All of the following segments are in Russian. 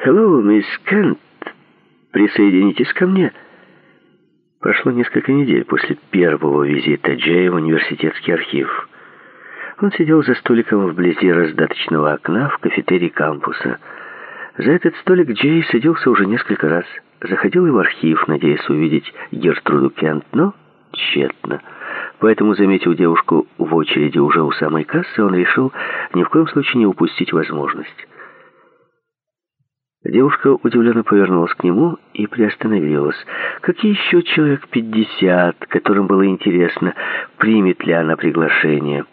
«Hello, мисс Кент, присоединитесь ко мне». Прошло несколько недель после первого визита Джея в университетский архив. Он сидел за столиком вблизи раздаточного окна в кафетерии кампуса. За этот столик Джей садился уже несколько раз. Заходил и в архив, надеясь увидеть Гертруду Кент, но тщетно. Поэтому, заметив девушку в очереди уже у самой кассы, он решил ни в коем случае не упустить возможность. Девушка удивленно повернулась к нему и приостановилась. Как и еще человек 50, которым было интересно, примет ли она приглашение.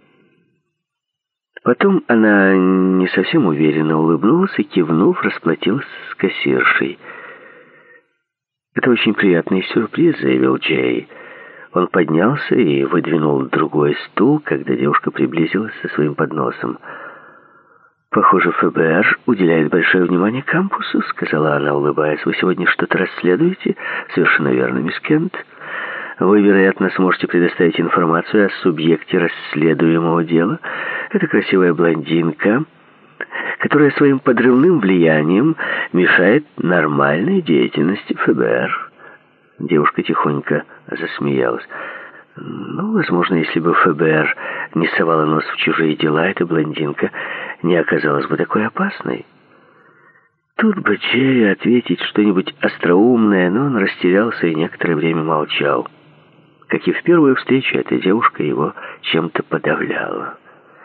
Потом она не совсем уверенно улыбнулась и, кивнув, расплатилась с кассиршей. «Это очень приятный сюрприз», — заявил Джей. Он поднялся и выдвинул другой стул, когда девушка приблизилась со своим подносом. «Похоже, ФБР уделяет большое внимание кампусу», — сказала она, улыбаясь. «Вы сегодня что-то расследуете?» «Совершенно верно, мисс Кент. Вы, вероятно, сможете предоставить информацию о субъекте расследуемого дела. Это красивая блондинка, которая своим подрывным влиянием мешает нормальной деятельности ФБР». Девушка тихонько засмеялась. «Ну, возможно, если бы ФБР не совала нос в чужие дела, эта блондинка не оказалась бы такой опасной». Тут бы Джей ответить что-нибудь остроумное, но он растерялся и некоторое время молчал. Как и в первую встречу, эта девушка его чем-то подавляла.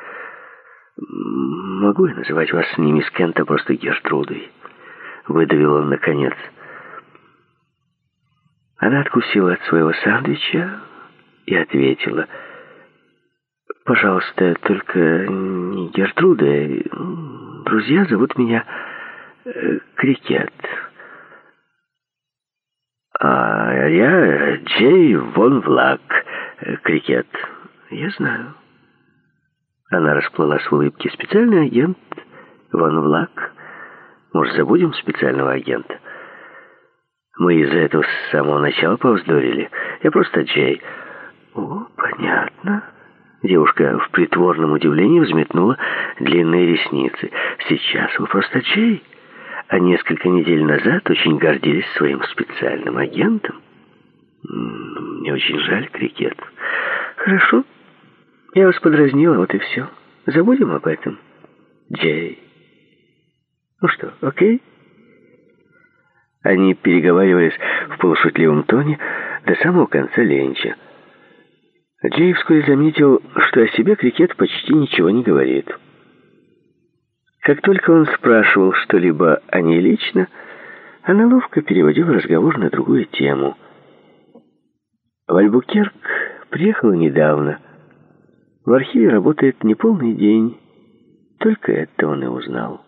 «Могу я называть вас не мисс Кент, а просто Гертрудой?» — выдавил он наконец. Она откусила от своего сэндвича и ответила: «Пожалуйста, только не Гертруда. Друзья зовут меня Крикет». «А я Джей Вон Влак, Крикет». «Я знаю». Она расплылась в улыбке. «Специальный агент Вон Влак. Может, забудем специального агента? Мы из-за этого с самого начала повздорили. Я просто Джей». «О, понятно». Девушка в притворном удивлении взметнула длинные ресницы. «Сейчас вы просто Джей, а несколько недель назад очень гордились своим специальным агентом». «Мне очень жаль, Крикет». «Хорошо, я вас подразнила, вот и все. Забудем об этом, Джей. Ну что, окей?» Они переговаривались в полушутливом тоне до самого конца ленча. Джей вскоре заметил, что о себе Крикет почти ничего не говорит. Как только он спрашивал что-либо о ней лично, она ловко переводила разговор на другую тему. В Альбукерк приехала недавно. В архиве работает неполный день. Только это он и узнал.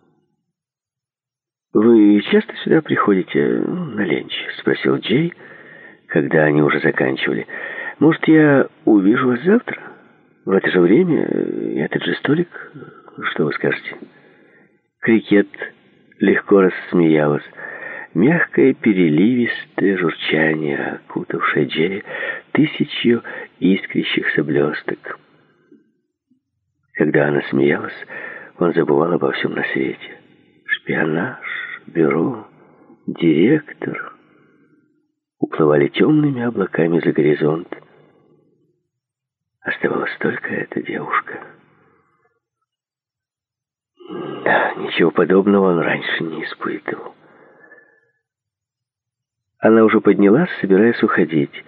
«Вы часто сюда приходите на ленч?» — спросил Джей, когда они уже заканчивали. «Может, я увижу вас завтра? В это же время и этот же столик? Что вы скажете?» Крикет легко рассмеялась. Мягкое переливистое журчание, окутавшее Джея тысячью искрящихся блесток. Когда она смеялась, он забывал обо всем на свете. Шпионаж, бюро, директор уплывали темными облаками за горизонт. Оставалась только эта девушка. Да, ничего подобного он раньше не испытывал. Она уже поднялась, собираясь уходить.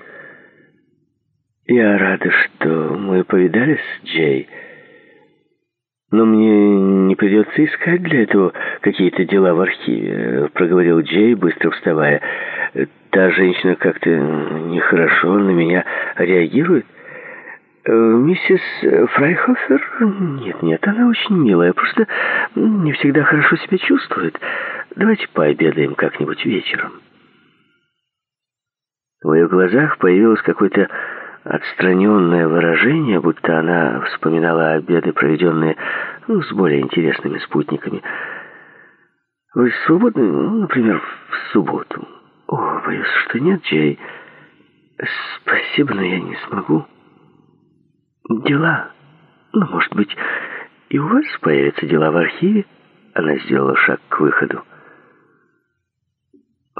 «Я рада, что мы повидались, Джей. Но мне не придется искать для этого какие-то дела в архиве», — проговорил Джей, быстро вставая. «Та женщина как-то нехорошо на меня реагирует». «Миссис Фрайхофер? Нет, она очень милая, просто не всегда хорошо себя чувствует. Давайте пообедаем как-нибудь вечером». В ее глазах появилось какое-то отстраненное выражение, будто она вспоминала обеды, проведенные с более интересными спутниками. «Вы свободны, например, в субботу?» «О, боюсь, что нет, Джей. Спасибо, но я не смогу. Дела. Может быть, и у вас появятся дела в архиве?» Она сделала шаг к выходу.